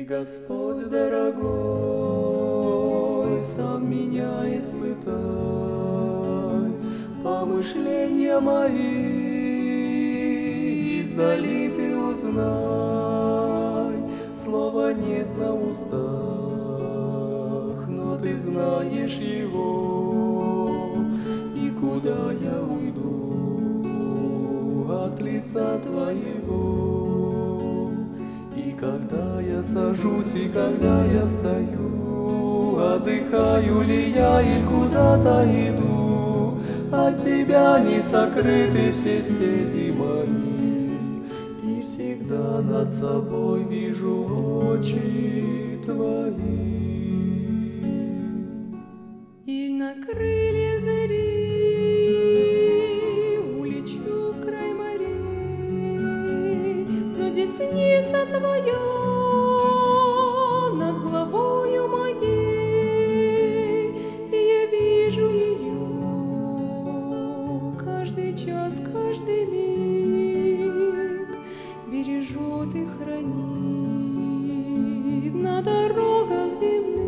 Господь дорогой, сам меня испытай, помышления мои издали ты узнай. Слова нет на устах, но ты знаешь его, и куда я уйду от лица твоего. И когда я сажусь, и когда я стою, отдыхаю ли я или куда-то иду, от тебя не сокрыты все стези мои, и всегда над собой вижу очи твои. И на крылья зари улечу в край морей, но десница твоя над головою моей, и я вижу ее каждый час, каждый миг, бережет и хранит на дорогах земных.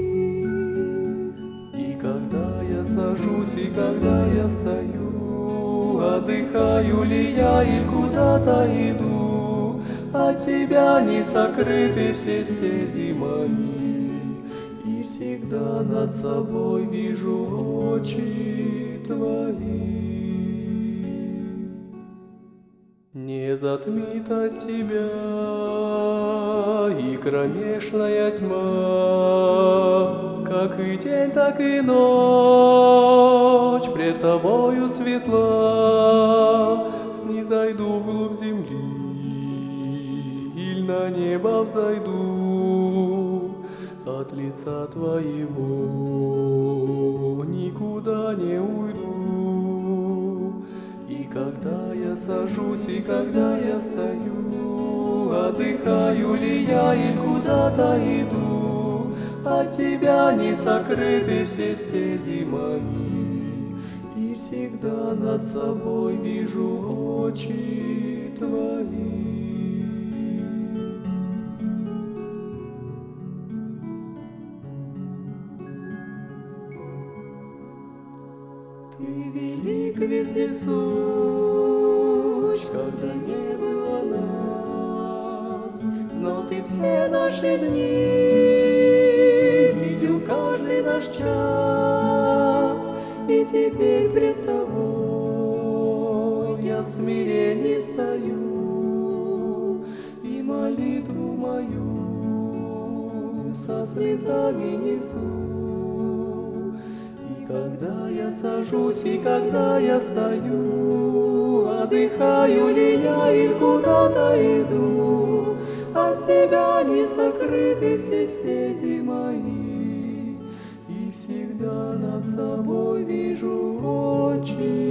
Когда я сажусь и когда я стою, отдыхаю ли я или куда-то иду, от тебя не сокрыты все стези мои, и всегда над собой вижу очи твои. Не затмит от тебя и кромешная тьма, как и день, так и ночь пред тобою светла. Снизойду вглубь земли, иль на небо взойду, от лица твоего никуда не уйду. И когда я сажусь, и когда я стою, отдыхаю ли я или куда-то иду, от тебя не сокрыты все стези мои, и всегда над собой вижу очи твои. Ты велик вездесущ, когда не было нас, знал ты все наши дни, видел каждый наш час, и теперь пред тобой я в смирении стою, и молитву мою со слезами несу. Когда я сажусь и когда я стою, отдыхаю ли я или куда-то иду, от тебя не сокрыты все стези мои, и всегда над собой вижу очи